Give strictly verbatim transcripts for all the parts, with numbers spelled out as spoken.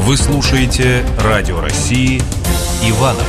Вы слушаете Радио России Иваново.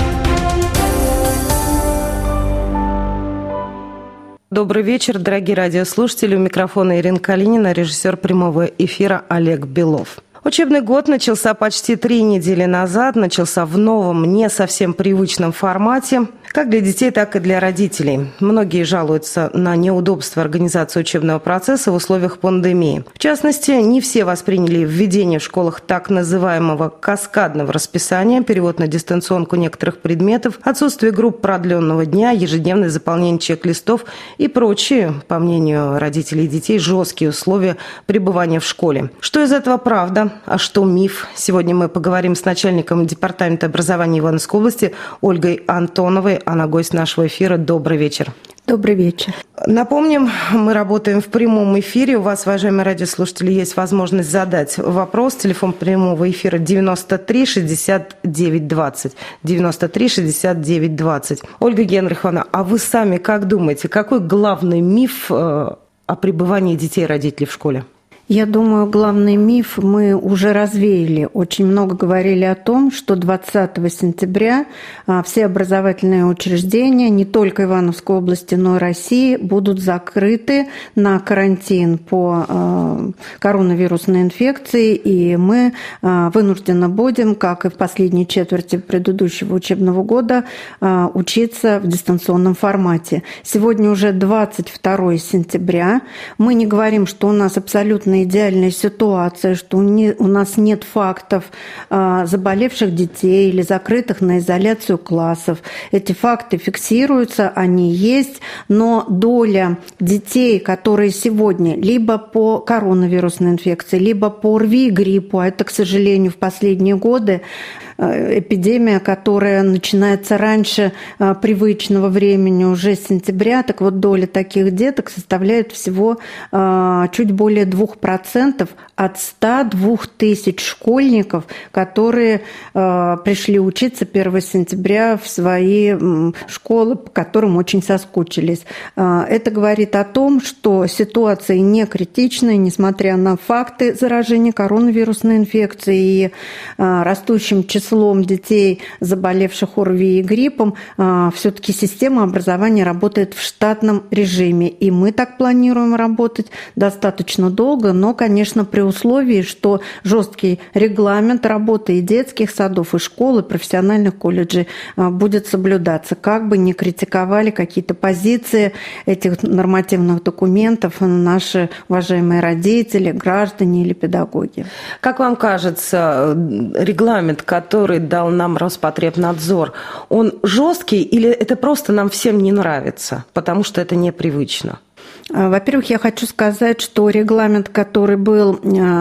Добрый вечер, дорогие радиослушатели. У микрофона Ирина Калинина, режиссер прямого эфира Олег Белов. Учебный год начался почти три недели назад, начался в новом, не совсем привычном формате, как для детей, так и для родителей. Многие жалуются на неудобство организации учебного процесса в условиях пандемии. В частности, не все восприняли введение в школах так называемого каскадного расписания, перевод на дистанционку некоторых предметов, отсутствие групп продленного дня, ежедневное заполнение чек-листов и прочие, по мнению родителей и детей, жесткие условия пребывания в школе. Что из этого правда? А что миф? Сегодня мы поговорим с начальником департамента образования Ивановской области Ольгой Антоновой. Она гость нашего эфира. Добрый вечер. Добрый вечер. Напомним, мы работаем в прямом эфире. У вас, уважаемые радиослушатели, есть возможность задать вопрос. Телефон прямого эфира девяносто три шестьдесят девять двадцать. девяносто три шестьдесят девять двадцать. Ольга Генриховна, а вы сами как думаете, какой главный миф о пребывании детей и родителей в школе? Я думаю, главный миф мы уже развеяли. Очень много говорили о том, что двадцатого сентября все образовательные учреждения, не только Ивановской области, но и России, будут закрыты на карантин по коронавирусной инфекции, и мы вынуждены будем, как и в последней четверти предыдущего учебного года, учиться в дистанционном формате. Сегодня уже двадцать второго сентября. Мы не говорим, что у нас абсолютно идеальная ситуация, что у нас нет фактов заболевших детей или закрытых на изоляцию классов. Эти факты фиксируются, они есть, но доля детей, которые сегодня либо по коронавирусной инфекции, либо по ОРВИ и гриппу, а это, к сожалению, в последние годы эпидемия, которая начинается раньше привычного времени, уже с сентября, так вот доля таких деток составляет всего чуть более двух процентов от ста двух тысяч школьников, которые пришли учиться первого сентября в свои школы, по которым очень соскучились. Это говорит о том, что ситуация не критичная, несмотря на факты заражения коронавирусной инфекцией и растущим числом числом детей, заболевших ОРВИ и гриппом, все-таки система образования работает в штатном режиме. И мы так планируем работать достаточно долго, но, конечно, при условии, что жесткий регламент работы и детских садов, и школ, и профессиональных колледжей будет соблюдаться. Как бы ни критиковали какие-то позиции этих нормативных документов наши уважаемые родители, граждане или педагоги. Как вам кажется, регламент, который который дал нам Роспотребнадзор, он жесткий или это просто нам всем не нравится, потому что это непривычно? Во-первых, я хочу сказать, что регламент, который был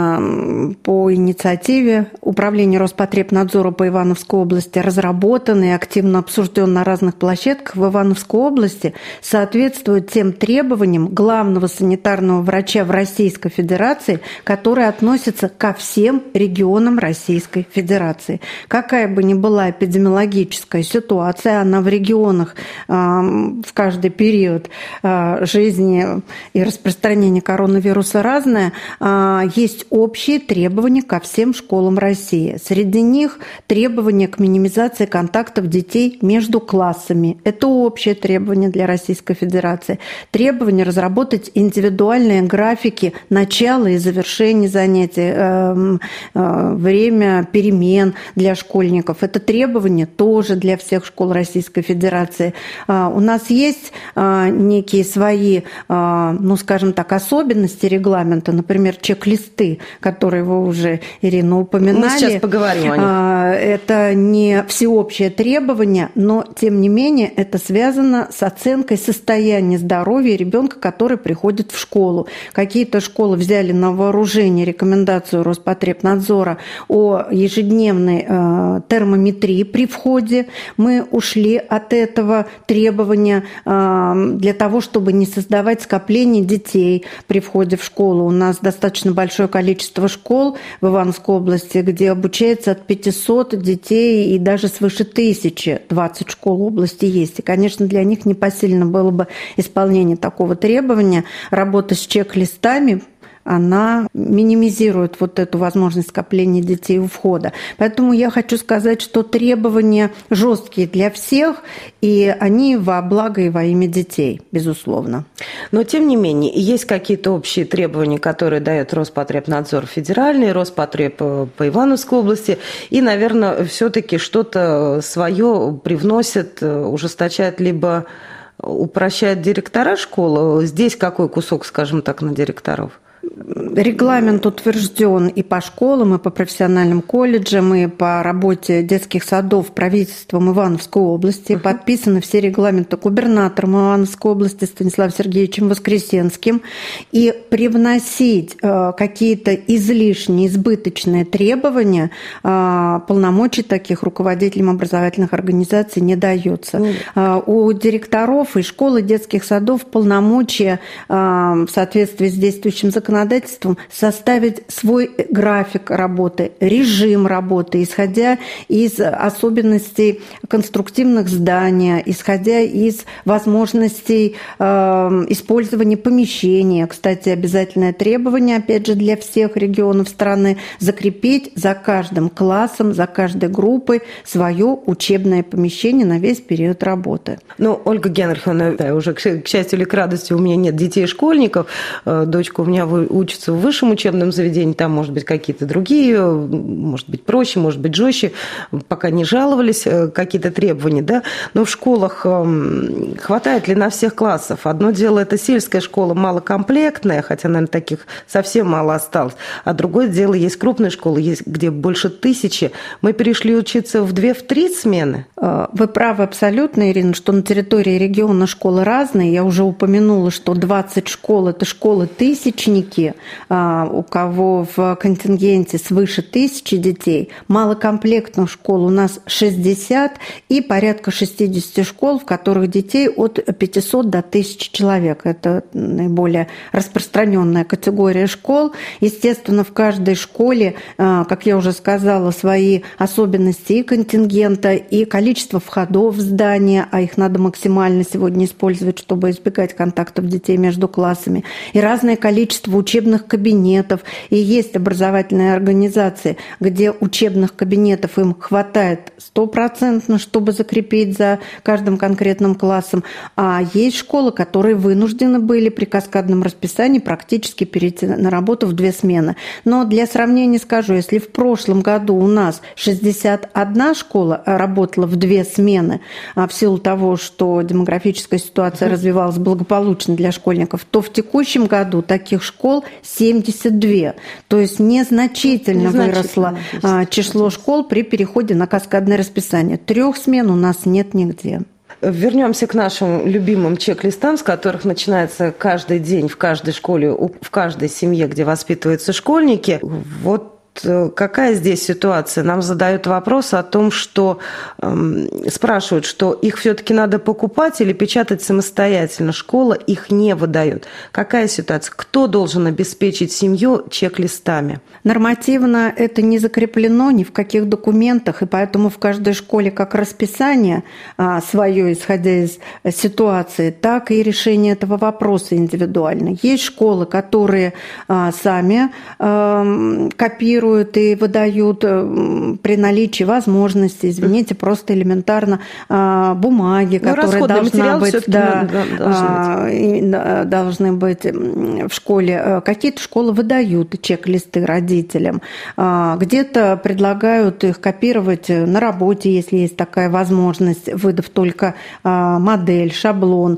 по инициативе Управления Роспотребнадзора по Ивановской области разработан и активно обсужден на разных площадках в Ивановской области, соответствует тем требованиям главного санитарного врача в Российской Федерации, которые относятся ко всем регионам Российской Федерации. Какая бы ни была эпидемиологическая ситуация, она в регионах в каждый период жизни и распространение коронавируса разное, есть общие требования ко всем школам России. Среди них требования к минимизации контактов детей между классами. Это общее требование для Российской Федерации. Требование разработать индивидуальные графики начала и завершения занятий, время перемен для школьников. Это требование тоже для всех школ Российской Федерации. У нас есть некие свои, ну, скажем так, особенности регламента, например, чек-листы, которые вы уже, Ирина, упоминали. Мы сейчас поговорим о них. Это не всеобщее требование, но, тем не менее, это связано с оценкой состояния здоровья ребенка, который приходит в школу. Какие-то школы взяли на вооружение рекомендацию Роспотребнадзора о ежедневной термометрии при входе. Мы ушли от этого требования для того, чтобы не создавать скопление детей при входе в школу. У нас достаточно большое количество школ в Ивановской области, где обучается от пятисот детей и даже свыше тысячи. двадцать школ в области есть. И, конечно, для них непосильно было бы исполнение такого требования. Работа с чек-листами она минимизирует вот эту возможность скопления детей у входа. Поэтому я хочу сказать, что требования жесткие для всех, и они во благо и во имя детей, безусловно. Но, тем не менее, есть какие-то общие требования, которые дает Роспотребнадзор федеральный, Роспотреб по Ивановской области, и, наверное, все-таки что-то свое привносят, ужесточают, либо упрощают директора школы. Здесь какой кусок, скажем так, на директоров? Регламент утвержден и по школам, и по профессиональным колледжам, и по работе детских садов правительством Ивановской области. Uh-huh. Подписаны все регламенты губернатором Ивановской области Станиславом Сергеевичем Воскресенским. И привносить э, какие-то излишние, избыточные требования э, полномочий таких руководителям образовательных организаций не дается. Uh-huh. Э, у директоров и школ и детских садов полномочия э, в соответствии с действующим законодательством законодательством составить свой график работы, режим работы, исходя из особенностей конструктивных зданий, исходя из возможностей э, использования помещения. Кстати, обязательное требование, опять же, для всех регионов страны – закрепить за каждым классом, за каждой группой свое учебное помещение на весь период работы. Ну, Ольга Генриховна, да, уже, к счастью или к радости, у меня нет детей-школьников, дочка у меня учится в высшем учебном заведении, там, может быть, какие-то другие, может быть, проще, может быть, жестче, пока не жаловались, какие-то требования, да, но в школах хватает ли на всех классов? Одно дело, это сельская школа малокомплектная, хотя, наверное, таких совсем мало осталось, а другое дело, есть крупные школы, есть где больше тысячи. Мы перешли учиться в две, в три смены? Вы правы абсолютно, Ирина, что на территории региона школы разные. Я уже упомянула, что двадцать школ – это школы-тысячники, у кого в контингенте свыше тысячи детей. Малокомплектных школ у нас шестьдесят и порядка шестьдесят школ, в которых детей от пятисот до тысячи человек. Это наиболее распространенная категория школ. Естественно, в каждой школе, как я уже сказала, свои особенности и контингента, и количество входов в здание, а их надо максимально сегодня использовать, чтобы избегать контактов детей между классами, и разное количество учебных кабинетов. И есть образовательные организации, где учебных кабинетов им хватает стопроцентно, чтобы закрепить за каждым конкретным классом. А есть школы, которые вынуждены были при каскадном расписании практически перейти на работу в две смены. Но для сравнения скажу, если в прошлом году у нас шестьдесят одна школа работала в две смены, а в силу того, что демографическая ситуация mm-hmm. развивалась благополучно для школьников, то в текущем году таких школ семьдесят два. То есть незначительно, незначительно выросло число школ при переходе на каскадное расписание. Трех смен у нас нет нигде. Вернемся к нашим любимым чек-листам, с которых начинается каждый день в каждой школе, в каждой семье, где воспитываются школьники. Вот какая здесь ситуация? Нам задают вопрос о том, что э, спрашивают, что их все-таки надо покупать или печатать самостоятельно. Школа их не выдает. Какая ситуация? Кто должен обеспечить семью чек-листами? Нормативно это не закреплено ни в каких документах, и поэтому в каждой школе как расписание а, свое, исходя из ситуации, так и решение этого вопроса индивидуально. Есть школы, которые а, сами а, копируют и выдают при наличии возможности, извините, просто элементарно бумаги, ну, которые должна быть, да, должны, должны быть в школе. Какие-то школы выдают чек-листы родителям, где-то предлагают их копировать на работе, если есть такая возможность, выдав только модель, шаблон.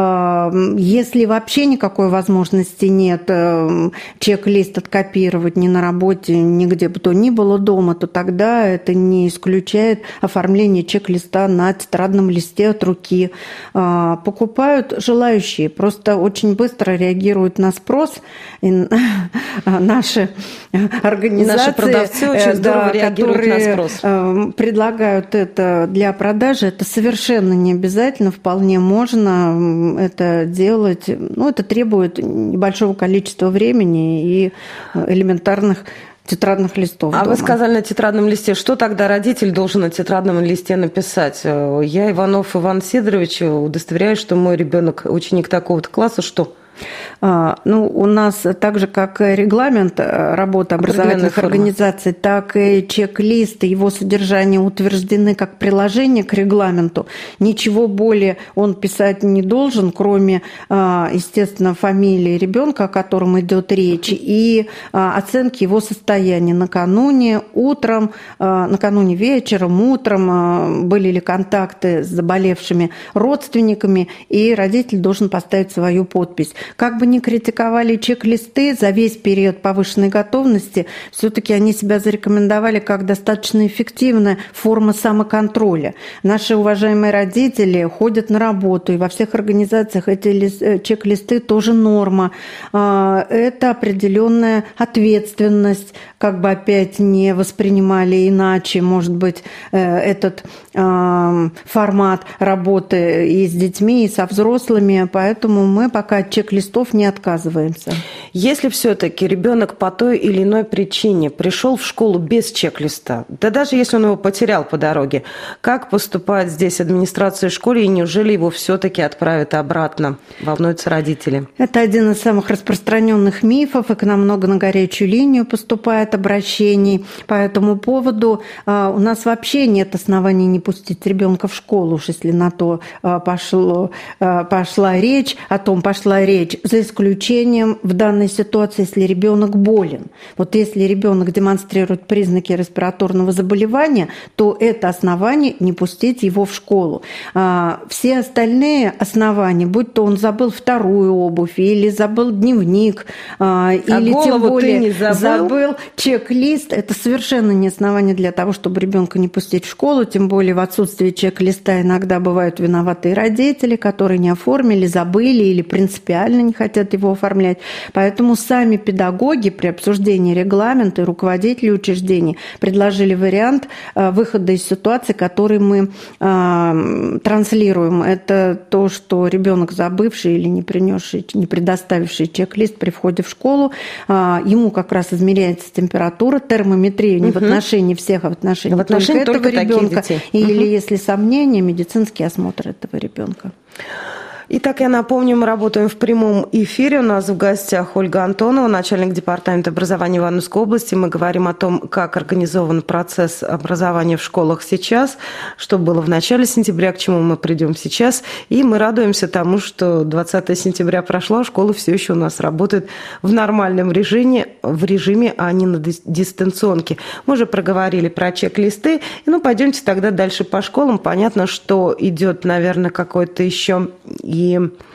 Если вообще никакой возможности нет чек-лист откопировать ни на работе, нигде бы то ни было дома, то тогда это не исключает оформление чек-листа на тетрадном листе от руки. Покупают желающие, просто очень быстро реагируют на спрос. И наши организации, наши продавцы очень здорово да, реагируют на спрос. Предлагают это для продажи. Это совершенно не обязательно, вполне можно это делать. Ну, это требует небольшого количества времени и элементарных тетрадных листов. А дома. вы сказали на тетрадном листе. Что тогда родитель должен на тетрадном листе написать? Я, Иванов Иван Сидорович, удостоверяю, что мой ребенок ученик такого-то класса, что? Ну, у нас так же, как и регламент работы образовательных организаций, так и чек-лист, его содержание утверждены как приложение к регламенту. Ничего более он писать не должен, кроме, естественно, фамилии ребенка, о котором идет речь, и оценки его состояния накануне, утром, накануне вечером, утром, были ли контакты с заболевшими родственниками, и родитель должен поставить свою подпись. Как бы ни критиковали чек-листы за весь период повышенной готовности, все-таки они себя зарекомендовали как достаточно эффективная форма самоконтроля. Наши уважаемые родители ходят на работу, и во всех организациях эти чек-листы тоже норма. Это определенная ответственность, как бы опять не воспринимали иначе, может быть, этот формат работы и с детьми, и со взрослыми, поэтому мы пока от чек-листов не отказываемся. Если все-таки ребенок по той или иной причине пришел в школу без чек-листа, да даже если он его потерял по дороге, как поступает здесь администрация школы, и неужели его все-таки отправят обратно? Волнуются родители. Это один из самых распространенных мифов, и к нам много на горячую линию поступает обращений по этому поводу. У нас вообще нет оснований не пустить ребенка в школу, уж если на то пошло, пошла речь, о том пошла речь, за исключением в данной ситуации, если ребенок болен. Вот если ребенок демонстрирует признаки респираторного заболевания, то это основание не пустить его в школу. Все остальные основания, будь то он забыл вторую обувь, или забыл дневник, а или тем более не забыл? забыл чек-лист, это совершенно не основание для того, чтобы ребенка не пустить в школу, тем более в отсутствии чек-листа иногда бывают виноватые родители, которые не оформили, забыли или принципиально не хотят его оформлять. Поэтому сами педагоги при обсуждении регламента и руководители учреждений предложили вариант выхода из ситуации, который мы транслируем. Это то, что ребенок, забывший или не принесший, не предоставивший чек-лист при входе в школу, ему как раз измеряется температура, термометрия не угу. в отношении всех, а в отношении, в отношении только этого ребенка. Или угу. если сомнения, медицинский осмотр этого ребенка. Итак, я напомню, мы работаем в прямом эфире. У нас в гостях Ольга Антонова, начальник департамента образования Ивановской области. Мы говорим о том, как организован процесс образования в школах сейчас, что было в начале сентября, к чему мы придем сейчас. И мы радуемся тому, что двадцатое сентября прошло, школы все еще у нас работают в нормальном режиме, в режиме, а не на дистанционке. Мы уже проговорили про чек-листы. Ну, пойдемте тогда дальше по школам. Понятно, что идет, наверное, какой-то еще и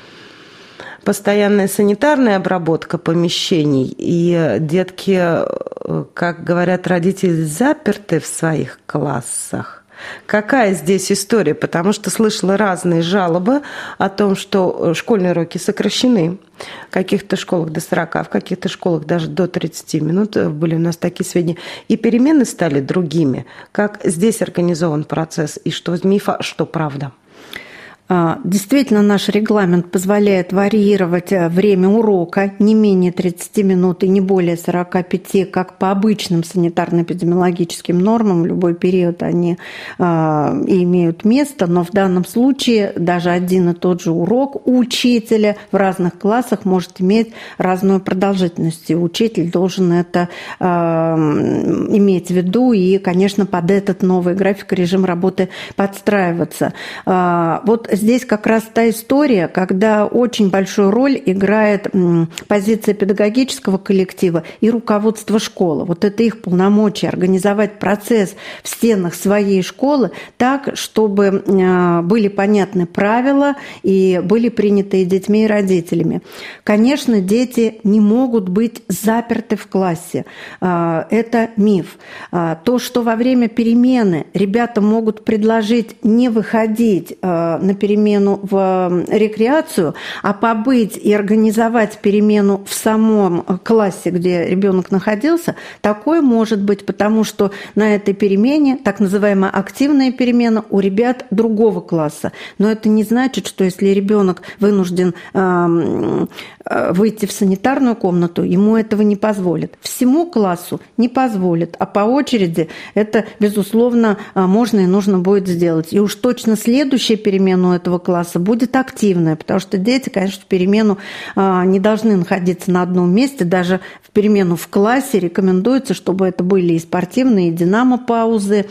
постоянная санитарная обработка помещений, и детки, как говорят родители, заперты в своих классах. Какая здесь история? Потому что слышала разные жалобы о том, что школьные уроки сокращены. В каких-то школах до сорока, в каких-то школах даже до тридцати минут были у нас такие сведения. И перемены стали другими. Как здесь организован процесс, и что миф, что правда? Действительно, наш регламент позволяет варьировать время урока не менее тридцати минут и не более сорока пяти, как по обычным санитарно-эпидемиологическим нормам. В любой период они э, имеют место, но в данном случае даже один и тот же урок у учителя в разных классах может иметь разную продолжительность. И учитель должен это э, иметь в виду и, конечно, под этот новый график и режим работы подстраиваться. Э, вот здесь как раз та история, когда очень большую роль играет позиция педагогического коллектива и руководства школы. Вот это их полномочия организовать процесс в стенах своей школы так, чтобы были понятны правила и были приняты детьми и родителями. Конечно, дети не могут быть заперты в классе. Это миф. То, что во время перемены ребята могут предложить не выходить на перемену, перемену в рекреацию, а побыть и организовать перемену в самом классе, где ребенок находился, такое может быть, потому что на этой перемене, так называемая активная перемена, у ребят другого класса. Но это не значит, что если ребенок вынужден э, выйти в санитарную комнату, ему этого не позволят. Всему классу не позволят, а по очереди это, безусловно, можно и нужно будет сделать. И уж точно следующая перемена этого класса будет активная, потому что дети, конечно, в перемену не должны находиться на одном месте, даже в перемену в классе рекомендуется, чтобы это были и спортивные, и динамо-паузы,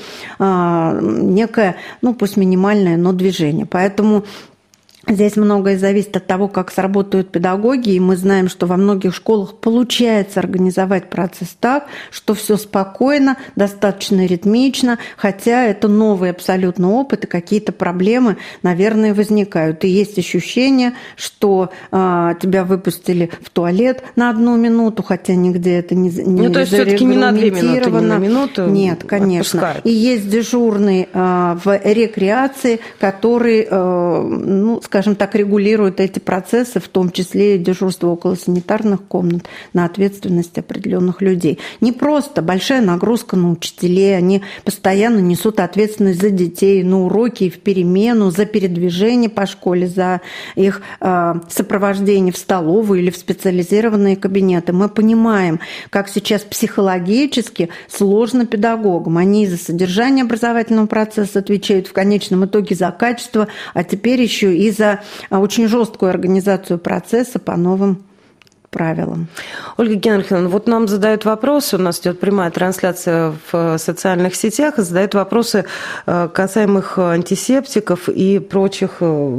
некое, ну пусть минимальное, но движение. Поэтому здесь многое зависит от того, как сработают педагоги, и мы знаем, что во многих школах получается организовать процесс так, что все спокойно, достаточно ритмично, хотя это новый абсолютно опыт, и какие-то проблемы, наверное, возникают. И есть ощущение, что а, тебя выпустили в туалет на одну минуту, хотя нигде это не зарегламентировано. Ну, то есть все-таки не на две минуты, не на минуту. Нет, конечно. Отпускают. И есть дежурный а, в рекреации, который, а, ну, скажем так, регулируют эти процессы, в том числе и дежурство около санитарных комнат на ответственность определенных людей. Не просто большая нагрузка на учителей, они постоянно несут ответственность за детей, на уроки, в перемену, за передвижение по школе, за их э, сопровождение в столовую или в специализированные кабинеты. Мы понимаем, как сейчас психологически сложно педагогам. Они за содержание образовательного процесса отвечают, в конечном итоге за качество, а теперь еще и за очень жесткую организацию процесса по новым правилам. Ольга Генриховна, вот нам задают вопросы, у нас идет прямая трансляция в социальных сетях, задают вопросы касаемых антисептиков и прочих,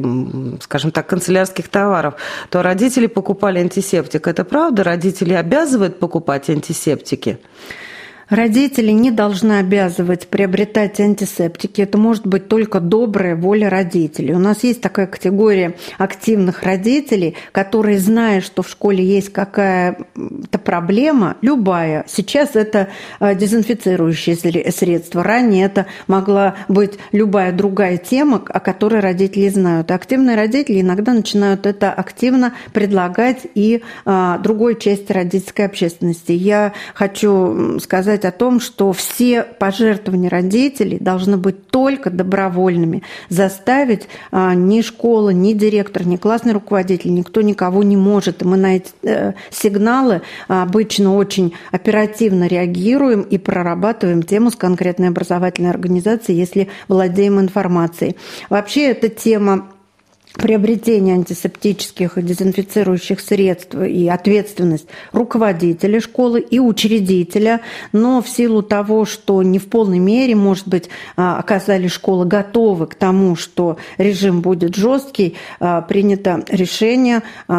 скажем так, канцелярских товаров. То родители покупали антисептик. Это правда? Родители обязывают покупать антисептики? Родители не должны обязывать приобретать антисептики. Это может быть только добрая воля родителей. У нас есть такая категория активных родителей, которые, зная, что в школе есть какая-то проблема, любая, сейчас это дезинфицирующее средство, ранее это могла быть любая другая тема, о которой родители знают. Активные родители иногда начинают это активно предлагать и другой части родительской общественности. Я хочу сказать о том, что все пожертвования родителей должны быть только добровольными. Заставить а, ни школа, ни директор, ни классный руководитель, никто никого не может. И мы на эти э, сигналы обычно очень оперативно реагируем и прорабатываем тему с конкретной образовательной организацией, если владеем информацией. Вообще эта тема приобретение антисептических и дезинфицирующих средств и ответственность руководителя школы и учредителя, но в силу того, что не в полной мере, может быть, оказались школы готовы к тому, что режим будет жесткий, принято решение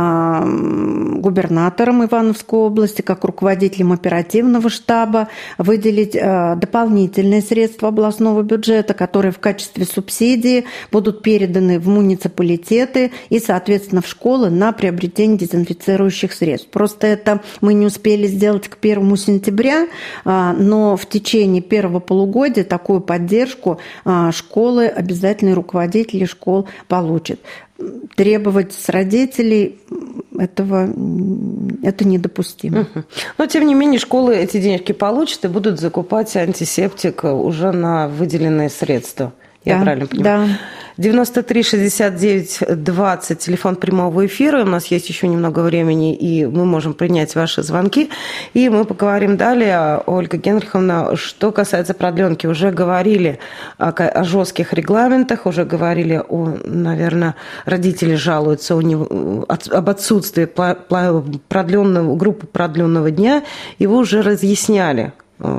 губернатором Ивановской области, как руководителем оперативного штаба, выделить дополнительные средства областного бюджета, которые в качестве субсидии будут переданы в муниципалитет и, соответственно, в школы на приобретение дезинфицирующих средств. Просто это мы не успели сделать к первому сентября, но в течение первого полугодия такую поддержку школы, обязательно руководители школ получат. Требовать с родителей этого это недопустимо. Угу. Но, тем не менее, школы эти денежки получат и будут закупать антисептик уже на выделенные средства. Я да, правильно понимаю? Да. девяносто три шестьдесят девять двадцать, телефон прямого эфира. У нас есть еще немного времени, и мы можем принять ваши звонки. И мы поговорим далее, Ольга Генриховна, что касается продленки. Уже говорили о, о жестких регламентах, уже говорили о, наверное, родители жалуются у него, об отсутствии продленного, группы продленного дня, и вы уже разъясняли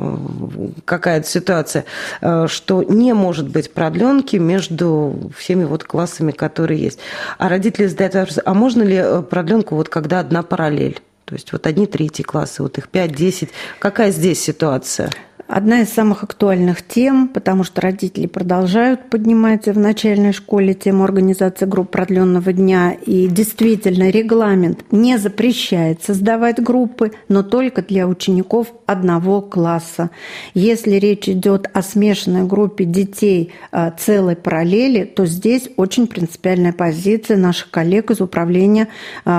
какая-то ситуация, что не может быть продленки между всеми вот классами, которые есть. А родители задают вопрос, а можно ли продленку, вот когда одна параллель? То есть вот одни третьи классы, вот их пять-десять. Какая здесь ситуация? Одна из самых актуальных тем, потому что родители продолжают поднимать в начальной школе тему организации групп продленного дня. И действительно, регламент не запрещает создавать группы, но только для учеников одного класса. Если речь идет о смешанной группе детей целой параллели, то здесь очень принципиальная позиция наших коллег из Управления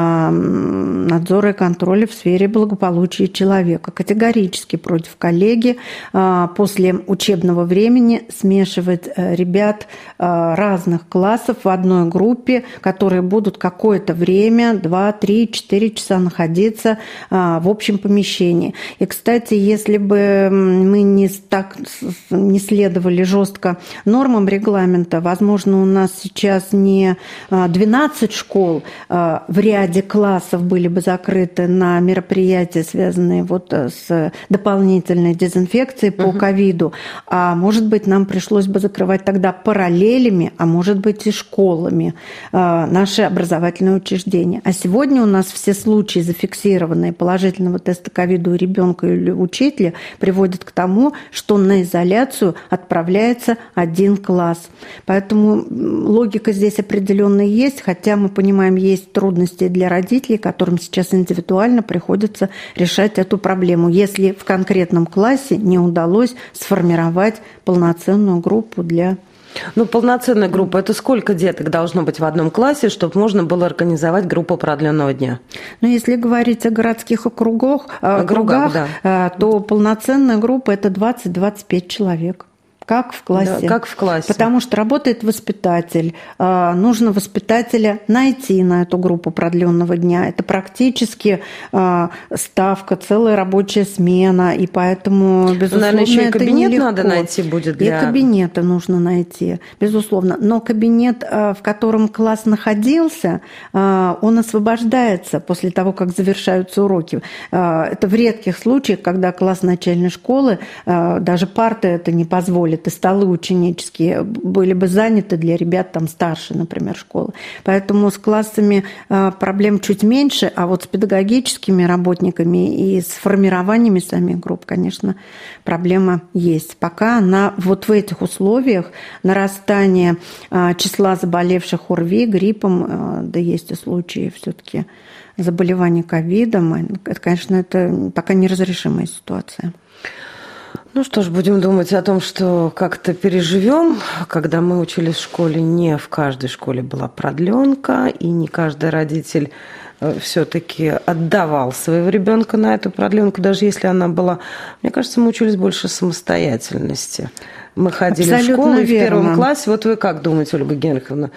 надзора и контроля в сфере благополучия человека. Категорически против коллеги после учебного времени смешивать ребят разных классов в одной группе, которые будут какое-то время, два, три, четыре часа находиться в общем помещении. И, кстати, если бы мы не не, так, не следовали жестко нормам регламента. Возможно, у нас сейчас не двенадцать школ в ряде классов были бы закрыты на мероприятия, связанные вот с дополнительной дезинфекцией по ковиду, а может быть, нам пришлось бы закрывать тогда параллелями, а может быть и школами наши образовательные учреждения. А сегодня у нас все случаи, зафиксированные положительного теста ковида у ребенка или учителя, приводят к тому, что на изоляцию отправляется один класс. Поэтому логика здесь определенно есть, хотя мы понимаем, есть трудности для родителей, которым сейчас индивидуально приходится решать эту проблему, если в конкретном классе не удалось сформировать полноценную группу для... Ну, полноценная группа – это сколько деток должно быть в одном классе, чтобы можно было организовать группу продленного дня? Ну, если говорить о городских округах, округах, да. то полноценная группа – это двадцать-двадцать пять человек. Как в классе. Да, как в классе. Потому что работает воспитатель. Нужно воспитателя найти на эту группу продленного дня. Это практически ставка, целая рабочая смена. И поэтому, безусловно, наверное, еще и это кабинет нелегко. надо найти будет для... И кабинеты нужно найти, безусловно. Но кабинет, в котором класс находился, он освобождается после того, как завершаются уроки. Это в редких случаях, когда класс начальной школы, даже парты это не позволит, и столы ученические были бы заняты для ребят там старше, например, школы. Поэтому с классами проблем чуть меньше, а вот с педагогическими работниками и с формированиями самих групп, конечно, проблема есть. Пока она вот в этих условиях нарастания числа заболевших ОРВИ, гриппом, да есть и случаи все-таки заболеваний ковидом, это, конечно, это пока неразрешимая ситуация. Ну что ж, будем думать о том, что как-то переживем. Когда мы учились в школе, не в каждой школе была продленка, и не каждый родитель все-таки отдавал своего ребенка на эту продленку, даже если она была... Мне кажется, мы учились больше самостоятельности. Мы ходили Абсолютно в школу, и в верно. первом классе. Вот вы как думаете, Ольга Генриховна,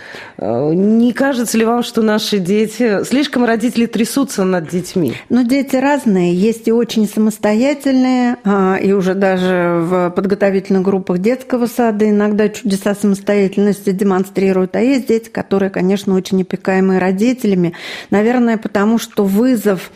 не кажется ли вам, что наши дети... Слишком родители трясутся над детьми? Ну, дети разные. Есть и очень самостоятельные, и уже даже в подготовительных группах детского сада иногда чудеса самостоятельности демонстрируют. А есть дети, которые, конечно, очень опекаемые родителями. Наверное, потому что вызов...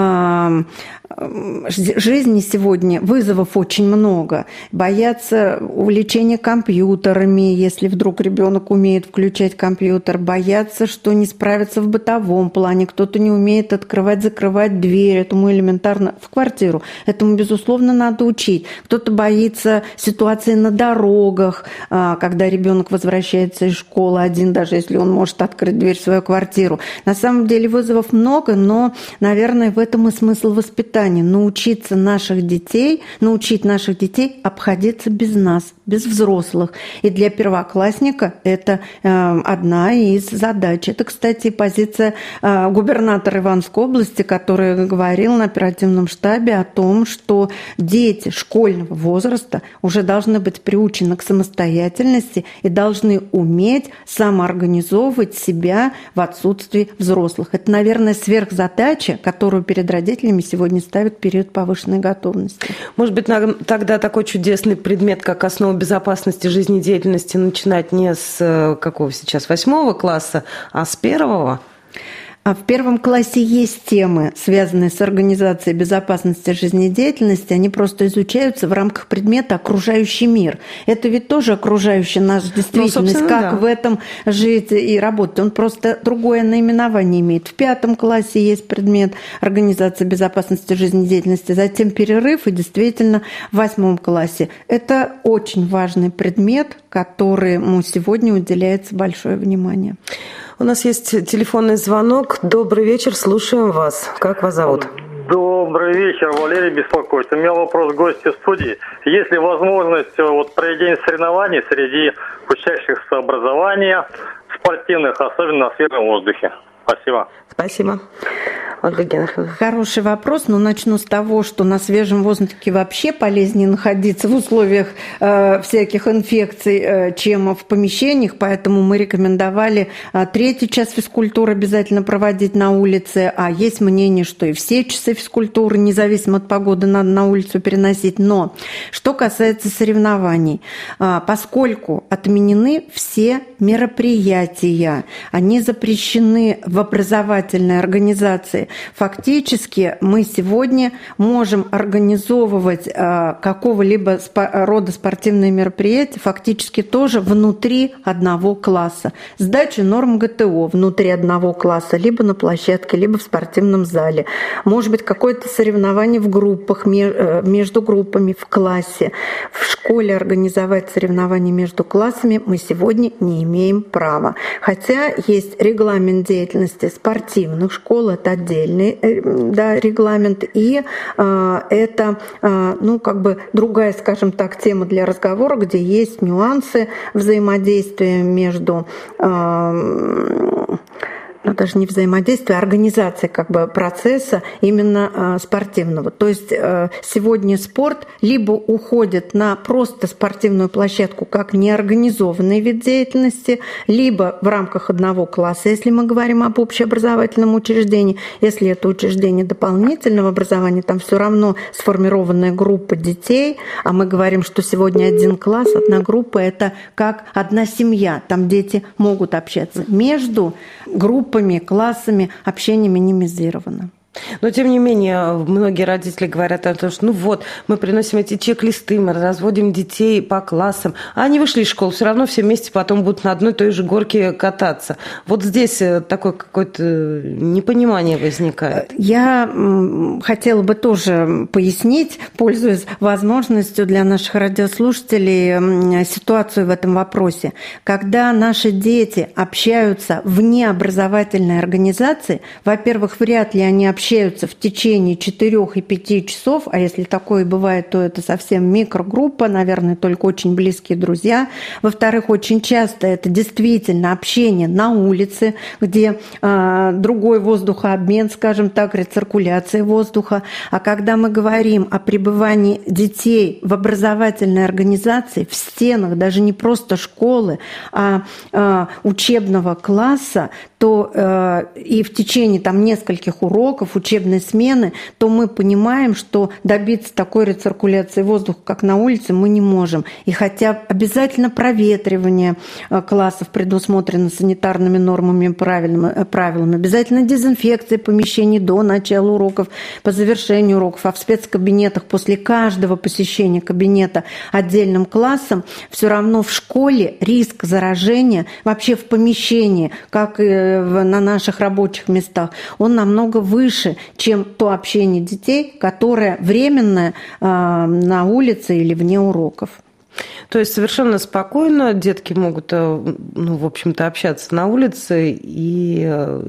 жизни сегодня, вызовов очень много. Боятся увлечения компьютерами, если вдруг ребенок умеет включать компьютер. Боятся, что не справится в бытовом плане. Кто-то не умеет открывать, закрывать дверь. Этому элементарно в квартиру. Этому, безусловно, надо учить. Кто-то боится ситуации на дорогах, когда ребенок возвращается из школы один, даже если он может открыть дверь в свою квартиру. На самом деле вызовов много, но, наверное, в этом и смысл воспитания. Научиться наших детей, научить наших детей обходиться без нас, без взрослых. И для первоклассника это э, одна из задач. Это, кстати, позиция э, губернатора Ивановской области, который говорил на оперативном штабе о том, что дети школьного возраста уже должны быть приучены к самостоятельности и должны уметь самоорганизовывать себя в отсутствии взрослых. Это, наверное, сверхзадача, которую перед родителями сегодня ставит период повышенной готовности. Может быть, тогда такой чудесный предмет, как основа безопасности жизнедеятельности, начинать не с какого сейчас, восьмого класса, а с первого? В первом классе есть темы, связанные с организацией безопасности жизнедеятельности. Они просто изучаются в рамках предмета «Окружающий мир». Это ведь тоже окружающая наша действительность, ну, как да. в этом жить и работать. Он просто другое наименование имеет. В пятом классе есть предмет «Организация безопасности жизнедеятельности», затем перерыв, и действительно в восьмом классе. Это очень важный предмет, которому сегодня уделяется большое внимание. У нас есть телефонный звонок. Добрый вечер, слушаем вас. Как вас зовут? Добрый вечер, Валерий беспокоит. У меня вопрос к гостю студии. Есть ли возможность вот, проведения соревнований среди учащихся образования спортивных, особенно на свежем воздухе? Спасибо. Спасибо. Ольга Генриховна. Хороший вопрос, но начну с того, что на свежем воздухе вообще полезнее находиться в условиях э, всяких инфекций, э, чем в помещениях, поэтому мы рекомендовали э, третий час физкультуры обязательно проводить на улице, а есть мнение, что и все часы физкультуры, независимо от погоды, надо на улицу переносить. Но что касается соревнований, э, поскольку отменены все мероприятия, они запрещены в образовательной организации, фактически мы сегодня можем организовывать э, какого-либо спо- рода спортивные мероприятия фактически тоже внутри одного класса. Сдача норм ГТО внутри одного класса, либо на площадке, либо в спортивном зале. Может быть, какое-то соревнование в группах, между группами в классе. В школе организовать соревнования между классами мы сегодня не имеем права. Хотя есть регламент деятельности спортивных школ, это отдельный да, регламент, и э, это э, ну, как бы другая, скажем так, тема для разговора, где есть нюансы взаимодействия между э, ну, даже не взаимодействие, а организация как бы процесса именно э, спортивного. То есть э, сегодня спорт либо уходит на просто спортивную площадку как неорганизованный вид деятельности, либо в рамках одного класса, если мы говорим об общеобразовательном учреждении. Если это учреждение дополнительного образования, там все равно сформированная группа детей, а мы говорим, что сегодня один класс, одна группа – это как одна семья, там дети могут общаться. Между группами классами общение минимизировано. Но, тем не менее, многие родители говорят о том, что ну вот, мы приносим эти чек-листы, мы разводим детей по классам, а они вышли из школы, все равно все вместе потом будут на одной и той же горке кататься. Вот здесь такое какое-то непонимание возникает. Я хотела бы тоже пояснить, пользуясь возможностью для наших радиослушателей, ситуацию в этом вопросе. Когда наши дети общаются вне образовательной организации, во-первых, вряд ли они общаются общаются в течение четырёх и пяти часов, а если такое бывает, то это совсем микрогруппа, наверное, только очень близкие друзья. Во-вторых, очень часто это действительно общение на улице, где э, другой воздухообмен, скажем так, рециркуляция воздуха. А когда мы говорим о пребывании детей в образовательной организации, в стенах даже не просто школы, а э, учебного класса, то э, и в течение там нескольких уроков, учебной смены, то мы понимаем, что добиться такой рециркуляции воздуха, как на улице, мы не можем. И хотя обязательно проветривание э, классов предусмотрено санитарными нормами и правилами, правилами, обязательно дезинфекция помещений до начала уроков, по завершению уроков, а в спецкабинетах после каждого посещения кабинета отдельным классом, все равно в школе риск заражения вообще в помещении, как и на наших рабочих местах, он намного выше, чем то общение детей, которое временное э, на улице или вне уроков. То есть совершенно спокойно детки могут, ну, в общем-то, общаться на улице и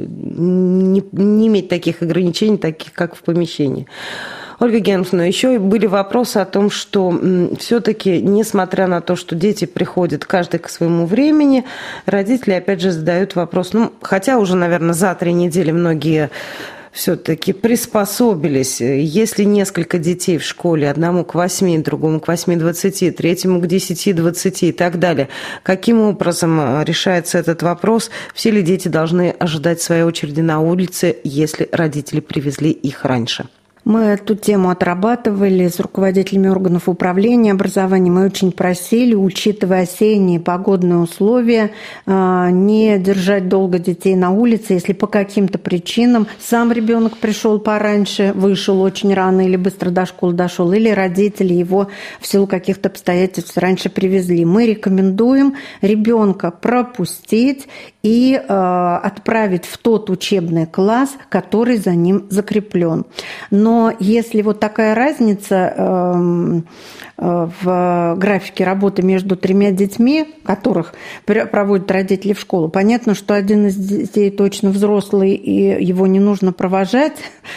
не, не иметь таких ограничений, таких как в помещении. Ольга Генриховна, еще были вопросы о том, что все-таки, несмотря на то, что дети приходят каждый к своему времени, родители, опять же, задают вопрос, ну, хотя уже, наверное, за три недели многие все-таки приспособились. Если несколько детей в школе, одному к восьми, другому к восьми двадцати, третьему к десяти двадцати и так далее, каким образом решается этот вопрос? Все ли дети должны ожидать своей очереди на улице, если родители привезли их раньше? Мы эту тему отрабатывали с руководителями органов управления образованием. Мы очень просили, учитывая осенние погодные условия, не держать долго детей на улице, если по каким-то причинам сам ребенок пришел пораньше, вышел очень рано или быстро до школы дошел, или родители его в силу каких-то обстоятельств раньше привезли. Мы рекомендуем ребенка пропустить и отправить в тот учебный класс, который за ним закреплен. Но Но если вот такая разница, в графике работы между тремя детьми, которых проводят родители в школу, понятно, что один из детей точно взрослый, и его не нужно провожать.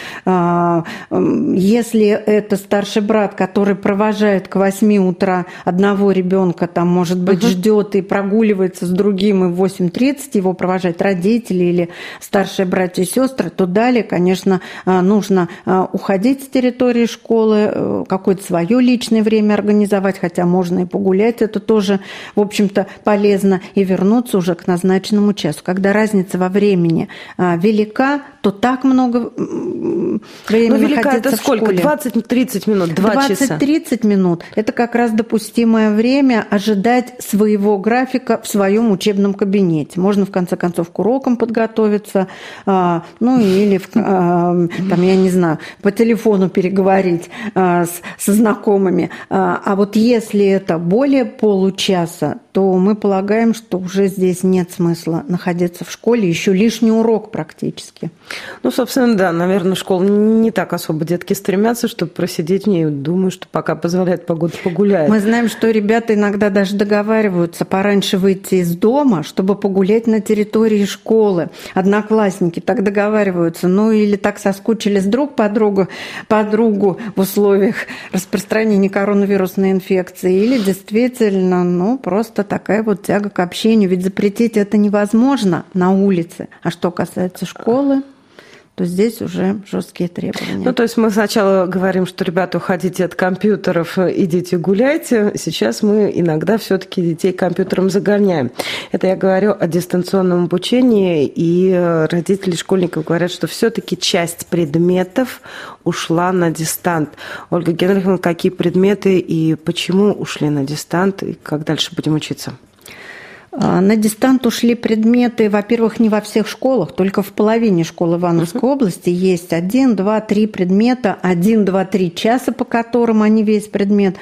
Если это старший брат, который провожает к восьми утра одного ребенка, там, может быть, uh-huh. ждет и прогуливается с другим, и в восемь тридцать его провожают родители или старшие братья и сестры, то далее, конечно, нужно уходить с территории школы, какое-то свое личное время организовать, хотя можно и погулять, это тоже, в общем-то, полезно, и вернуться уже к назначенному часу. Когда разница во времени велика, то так много времени ну, велика находиться это в сколько? школе. двадцать-тридцать минут, два часа? двадцать-тридцать минут – это как раз допустимое время ожидать своего графика в своем учебном кабинете. Можно, в конце концов, к урокам подготовиться, ну или, там, я не знаю, по телефону переговорить со знакомыми. А вот если это более получаса, то мы полагаем, что уже здесь нет смысла находиться в школе, еще лишний урок практически. Ну, собственно, да, наверное, в школу не так особо детки стремятся, чтобы просидеть в ней. Думаю, что пока позволяет погода, погуляет. Мы знаем, что ребята иногда даже договариваются пораньше выйти из дома, чтобы погулять на территории школы. Одноклассники так договариваются. Ну, или так соскучились друг по другу, подругу в условиях распространения коронавирусной инфекции. Или действительно, ну, просто такая вот тяга к общению. Ведь запретить это невозможно на улице. А что касается школы, то здесь уже жесткие требования. Ну, то есть мы сначала говорим, что, ребята, уходите от компьютеров, идите гуляйте. Сейчас мы иногда все-таки детей компьютером загоняем. Это я говорю о дистанционном обучении, и родители школьников говорят, что все-таки часть предметов ушла на дистант. Ольга Генриховна, какие предметы и почему ушли на дистант, и как дальше будем учиться? На дистант ушли предметы, во-первых, не во всех школах, только в половине школ Ивановской uh-huh. области есть один, два, три предмета, один, два, три часа, по которым они весь предмет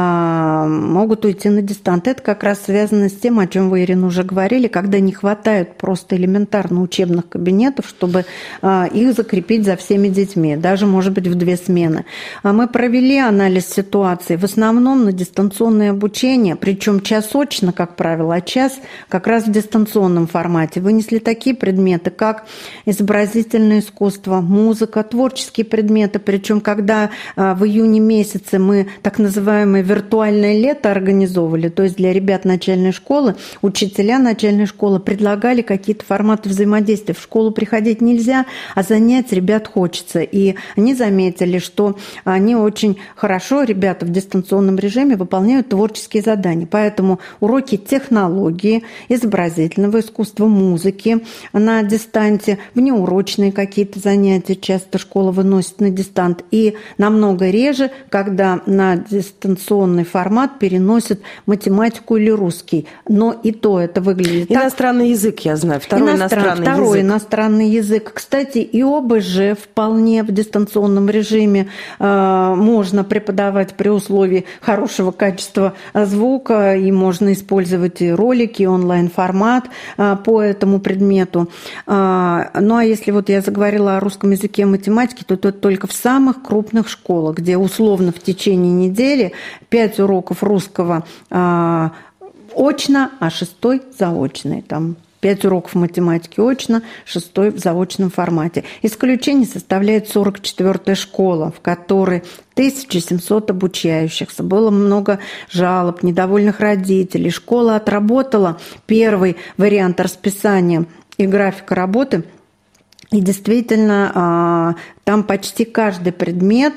могут уйти на дистант. Это как раз связано с тем, о чем вы, Ирина, уже говорили, когда не хватает просто элементарно учебных кабинетов, чтобы их закрепить за всеми детьми, даже, может быть, в две смены. Мы провели анализ ситуации в основном на дистанционное обучение, причем час очно, как правило, а час как раз в дистанционном формате. Вынесли такие предметы, как изобразительное искусство, музыка, творческие предметы. Причем, когда в июне месяце мы так называемое виртуальное лето организовывали, то есть для ребят начальной школы, учителя начальной школы предлагали какие-то форматы взаимодействия. В школу приходить нельзя, а занять ребят хочется. И они заметили, что они очень хорошо, ребята в дистанционном режиме, выполняют творческие задания. Поэтому уроки технологии, изобразительного искусства, музыки на дистанте, внеурочные какие-то занятия часто школа выносит на дистант. И намного реже, когда на дистанционный формат переносят математику или русский. Но и то это выглядит так. Иностранный язык, я знаю. Второй Иностран... иностранный Второй язык. иностранный язык. Кстати, и ОБЖ вполне в дистанционном режиме э, можно преподавать при условии хорошего качества звука, и можно использовать и ролики, и онлайн-формат э, по этому предмету. Э, ну а если вот я заговорила о русском языке и математике, то это только в самых крупных школах, где условно в течение недели пять уроков русского э, очно, а шестой заочный. Там пять уроков математики очно, шестой в заочном формате. Исключение составляет сорок четвёртая школа, в которой тысяча семьсот обучающихся. Было много жалоб, недовольных родителей. Школа отработала первый вариант расписания и графика работы. И действительно, там почти каждый предмет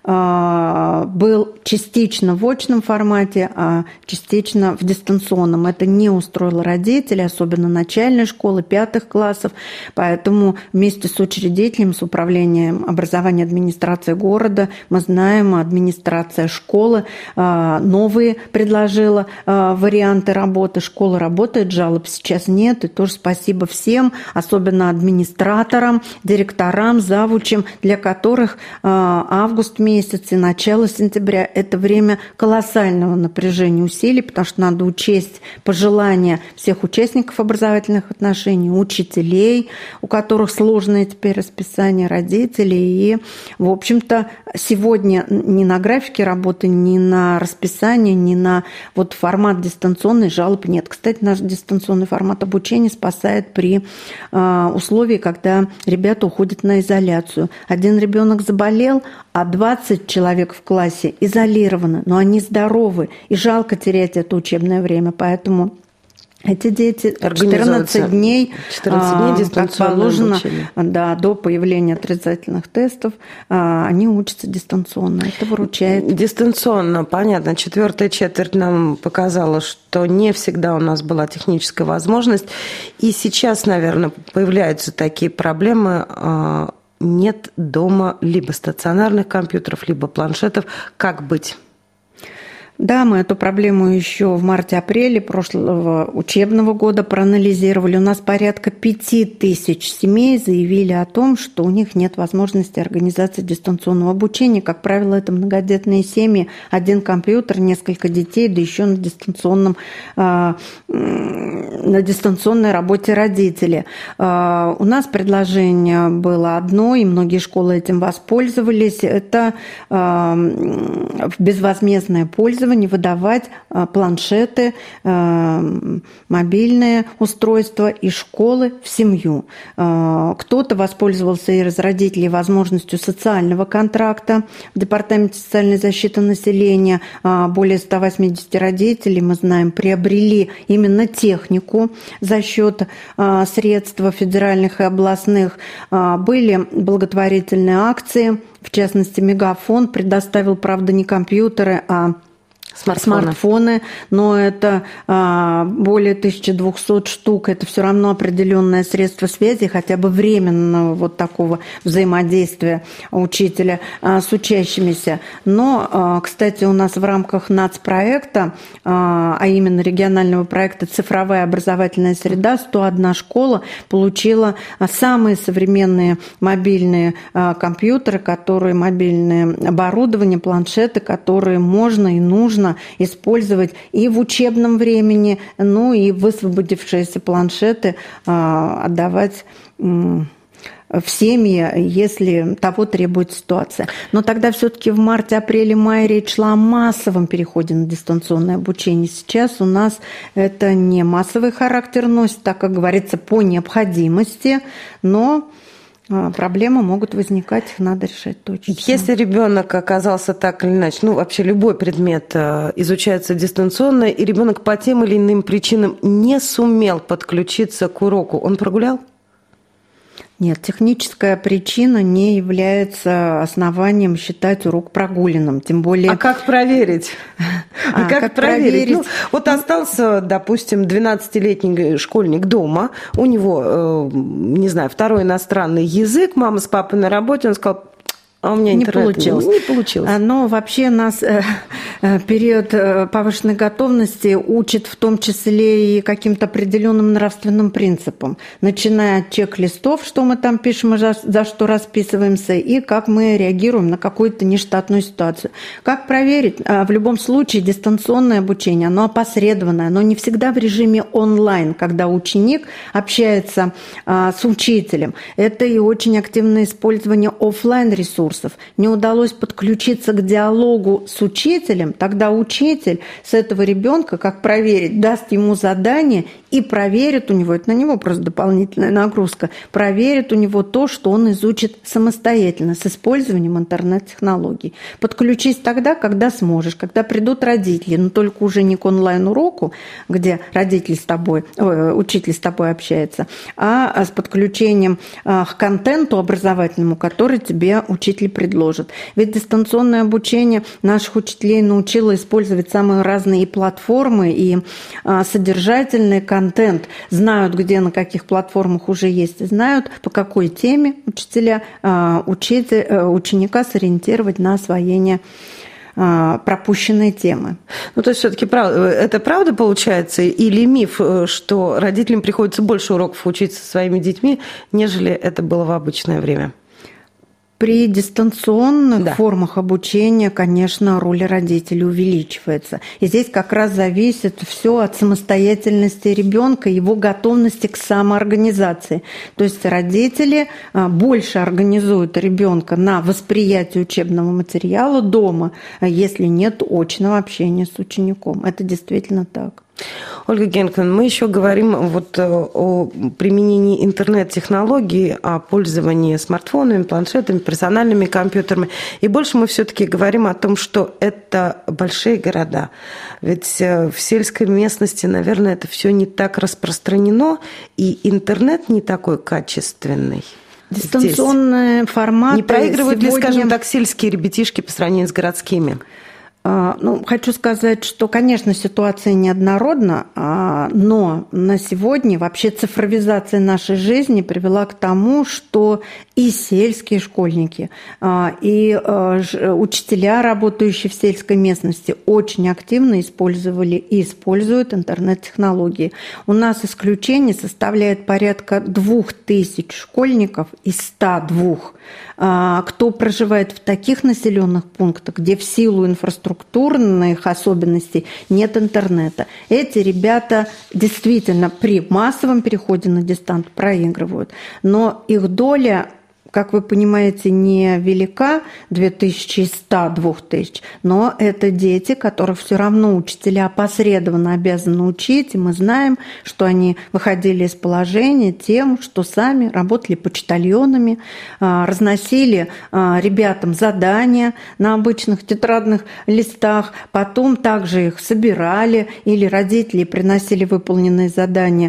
был частично в очном формате, а частично в дистанционном. Это не устроило родителей, особенно начальной школы, пятых классов. Поэтому вместе с учредителем, с управлением образования администрации города, мы знаем, администрация школы новые предложила варианты работы. Школа работает, жалоб сейчас нет. И тоже спасибо всем, особенно администраторам, директорам, завучам, для которых август месяц и начало сентября – это время колоссального напряжения усилий, потому что надо учесть пожелания всех участников образовательных отношений, учителей, у которых сложное теперь расписание, родителей. И, в общем-то, сегодня ни на графике работы, ни на расписании, ни на вот формат дистанционный жалоб нет. Кстати, наш дистанционный формат обучения спасает при э, условии, когда ребята уходят на изоляцию. Один ребенок заболел, а двадцать человек в классе изолированы, но они здоровы, и жалко терять это учебное время, поэтому эти дети четырнадцать дней, четырнадцать дней как положено, да, до появления отрицательных тестов, они учатся дистанционно. Это выручает. Дистанционно, понятно. Четвертая четверть нам показала, что не всегда у нас была техническая возможность. И сейчас, наверное, появляются такие проблемы. Нет дома либо стационарных компьютеров, либо планшетов. Как быть? Да, мы эту проблему еще в марте-апреле прошлого учебного года проанализировали. У нас порядка пяти тысяч семей заявили о том, что у них нет возможности организации дистанционного обучения. Как правило, это многодетные семьи, один компьютер, несколько детей, да еще на дистанционном, на дистанционной работе родители. У нас предложение было одно, и многие школы этим воспользовались. Это безвозмездное пользование, выдавать планшеты, мобильные устройства из школы в семью. Кто-то воспользовался из родителей возможностью социального контракта в Департаменте социальной защиты населения. Более ста восьмидесяти родителей, мы знаем, приобрели именно технику за счет средств федеральных и областных. Были благотворительные акции, в частности, Мегафон предоставил, правда, не компьютеры, а Смартфоны. Смартфоны, но это а, более тысячи двухсот штук, это все равно определенное средство связи, хотя бы временного вот такого взаимодействия учителя а, с учащимися. Но, а, кстати, у нас в рамках нацпроекта, а, а именно регионального проекта «Цифровая образовательная среда», сто одна школа получила самые современные мобильные а, компьютеры, которые мобильное оборудование, планшеты, которые можно и нужно использовать и в учебном времени, ну и высвободившиеся планшеты отдавать в семьи, если того требует ситуация. Но тогда все-таки в марте, апреле, мае речь шла о массовом переходе на дистанционное обучение. Сейчас у нас это не массовый характер носит, так как говорится, по необходимости, но проблемы могут возникать, их надо решать точно. Если ребенок оказался так или иначе, ну вообще любой предмет изучается дистанционно, и ребенок по тем или иным причинам не сумел подключиться к уроку, он прогулял? Нет, техническая причина не является основанием считать урок прогуленным, тем более... А как проверить? А, а как, как проверить? проверить? Ну, вот остался, допустим, двенадцатилетний школьник дома, у него, не знаю, второй иностранный язык, мама с папой на работе, он сказал... А у меня не интернет получилось. Не получилось. Но вообще нас э, период повышенной готовности учит в том числе и каким-то определенным нравственным принципам, начиная от чек-листов, что мы там пишем и за, за что расписываемся, и как мы реагируем на какую-то нештатную ситуацию. Как проверить? В любом случае дистанционное обучение, оно опосредованное, оно не всегда в режиме онлайн, когда ученик общается а, с учителем. Это и очень активное использование офлайн-ресурсов. Не удалось подключиться к диалогу с учителем, тогда учитель с этого ребенка, как проверить, даст ему задание и проверит у него, это на него просто дополнительная нагрузка, проверит у него то, что он изучит самостоятельно с использованием интернет-технологий. Подключись тогда, когда сможешь, когда придут родители, но только уже не к онлайн-уроку, где родитель с тобой, ой, учитель с тобой общается, а с подключением к контенту образовательному, который тебе учитель предложит. Ведь дистанционное обучение наших учителей научило использовать самые разные и платформы, и содержательный контент. Знают, где, на каких платформах уже есть, знают, по какой теме учителя учитель, ученика сориентировать на освоение пропущенные темы. Ну, то есть все-таки это правда получается или миф, что родителям приходится больше уроков учить со своими детьми, нежели это было в обычное время? При дистанционных Да. формах обучения, конечно, роль родителей увеличивается. И здесь как раз зависит все от самостоятельности ребенка, его готовности к самоорганизации. То есть родители больше организуют ребенка на восприятие учебного материала дома, если нет очного общения с учеником. Это действительно так. Ольга Генкман, мы еще говорим вот о применении интернет-технологий, о пользовании смартфонами, планшетами, персональными компьютерами. И больше мы все-таки говорим о том, что это большие города. Ведь в сельской местности, наверное, это все не так распространено, и интернет не такой качественный. Дистанционные Здесь. форматы Не проигрывают сегодня... ли, скажем так, сельские ребятишки по сравнению с городскими? Ну, хочу сказать, что, конечно, ситуация неоднородна, но на сегодня вообще цифровизация нашей жизни привела к тому, что и сельские школьники, и учителя, работающие в сельской местности, очень активно использовали и используют интернет-технологии. У нас исключение составляет порядка двух тысяч школьников из ста двух, кто проживает в таких населенных пунктах, где в силу инфраструктурных особенностей нет интернета. Эти ребята действительно при массовом переходе на дистант проигрывают, но их доля, как вы понимаете, не велика, две тысячи из ста двух тысяч, но это дети, которых все равно учителя опосредованно обязаны учить, и мы знаем, что они выходили из положения тем, что сами работали почтальонами, разносили ребятам задания на обычных тетрадных листах, потом также их собирали, или родители приносили выполненные задания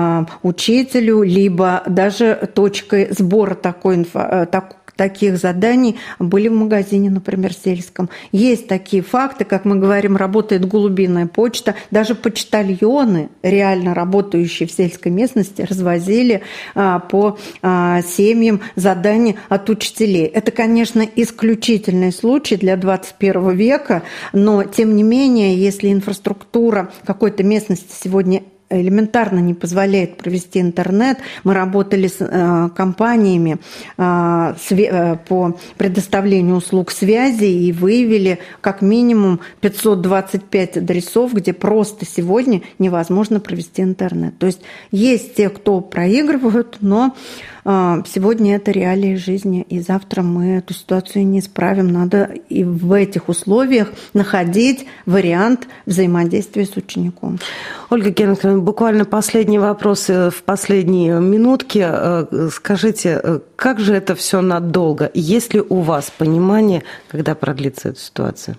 учителю, либо даже точкой сбора такой информации, Так, таких заданий были в магазине, например, сельском. Есть такие факты, как мы говорим, работает голубиная почта. Даже почтальоны, реально работающие в сельской местности, развозили а, по а, семьям задания от учителей. Это, конечно, исключительный случай для двадцать первого века, но, тем не менее, если инфраструктура какой-то местности сегодня элементарно не позволяет провести интернет. Мы работали с э, компаниями э, све- по предоставлению услуг связи и выявили как минимум пятьсот двадцать пять адресов, где просто сегодня невозможно провести интернет. То есть есть те, кто проигрывают, но э, сегодня это реалии жизни, и завтра мы эту ситуацию не исправим. Надо и в этих условиях находить вариант взаимодействия с учеником. Ольга Генкман, буквально последний вопрос в последние минутки. Скажите, как же это все надолго? Есть ли у вас понимание, когда продлится эта ситуация?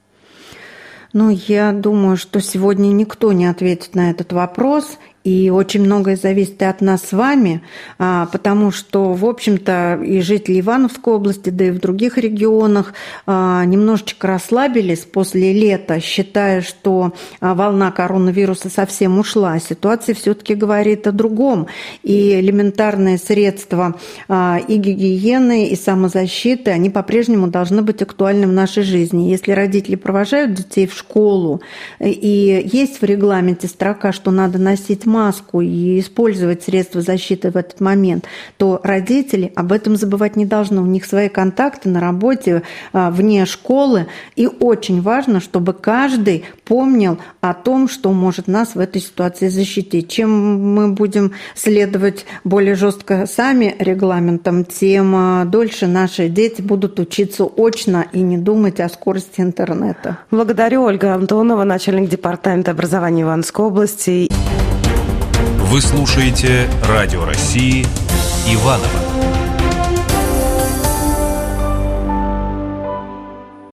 Ну, я думаю, что сегодня никто не ответит на этот вопрос. И очень многое зависит и от нас с вами, потому что, в общем-то, и жители Ивановской области, да и в других регионах немножечко расслабились после лета, считая, что волна коронавируса совсем ушла. Ситуация все-таки говорит о другом. И элементарные средства и гигиены, и самозащиты, они по-прежнему должны быть актуальны в нашей жизни. Если родители провожают детей в школу, и есть в регламенте строка, что надо носить маску и использовать средства защиты в этот момент, то родители об этом забывать не должны. У них свои контакты на работе, вне школы. И очень важно, чтобы каждый помнил о том, что может нас в этой ситуации защитить. Чем мы будем следовать более жестко сами регламентам, тем дольше наши дети будут учиться очно и не думать о скорости интернета. Благодарю. Ольга Антонова, начальник департамента образования Ивановской области. Вы слушаете Радио России Иваново.